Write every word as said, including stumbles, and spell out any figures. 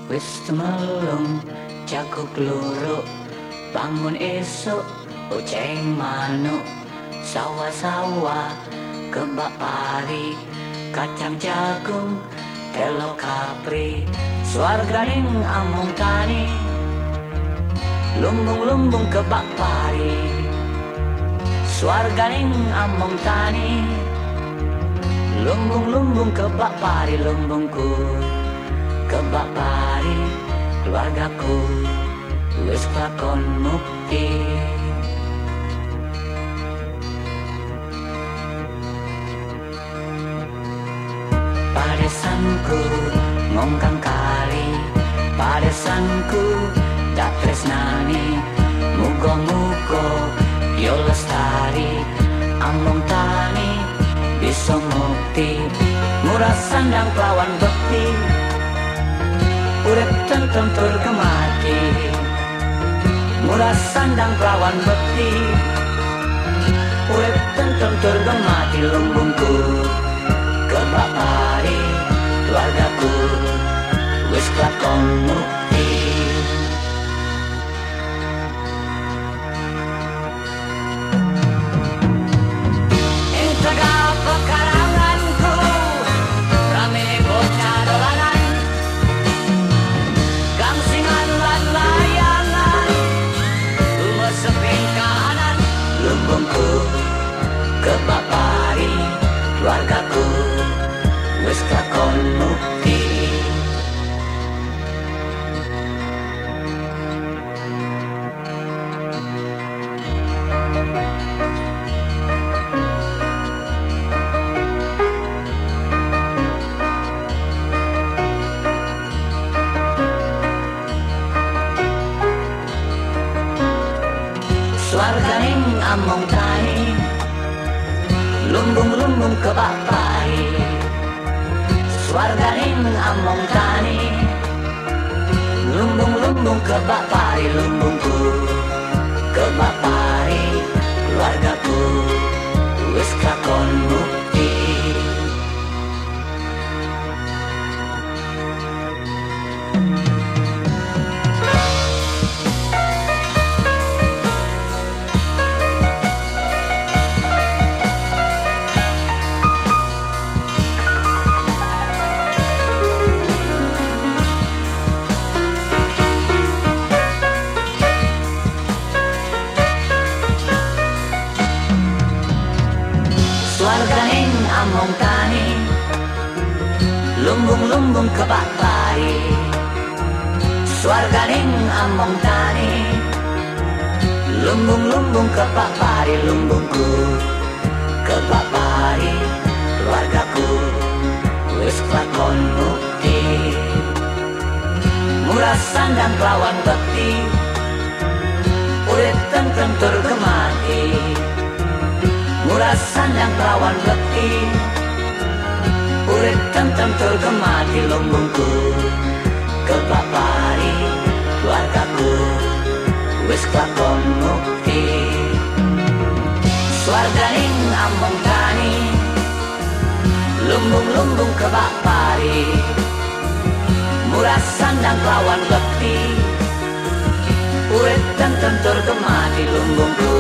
Wis melung jago kluruk, bangun esok oceng manuk, sawah-sawah kebak pari, kacang jagung telo kapri, swarganing among tani, lumbung-lumbung kebak pari, swarganing among tani, lumbung-lumbung kebak pari, lumbungku kebak pari, keluargaku wis kelakon mukti. Padesanku ngongkang kali, padesanku tak tresnani, muga-muga yo lestari, among tani bisa mukti, murah sandang kelawan bekti, urip tentrem tur kemati, murah sandang kelawan bekti, urip tentrem tur kemati, lumbungku kebak pari, keluargaku wis kelakon mukti. Ing tegal pekaranganku rame bocah dolanan, gangsingan lan layangan, lumeseping kahanan, lumbungku kebak pari, keluargaku wis kelakon mukti. Swarganing among tani, lumbung-lumbung kebak pari, swarganing among tani, lumbung-lumbung kebak pari, lumbungku kebak pari, keluargaku wis kelakon mukti. Swarganing among tani, lumbung-lumbung kebak pari, swarganing among tani, lumbung-lumbung kebak pari, lumbungku kebak pari, keluargaku wis kelakon mukti, murah sandang kelawan bekti, urip tentrem tur kemati, murah sandang kelawan bekti, urip tentrem tur kemati, lumbungku kebak pari, keluargaku wis kelakon mukti. Swarganing among tani, lumbung-lumbung kebak pari, murah sandang kelawan bekti, urip tentrem tur kemati, lumbungku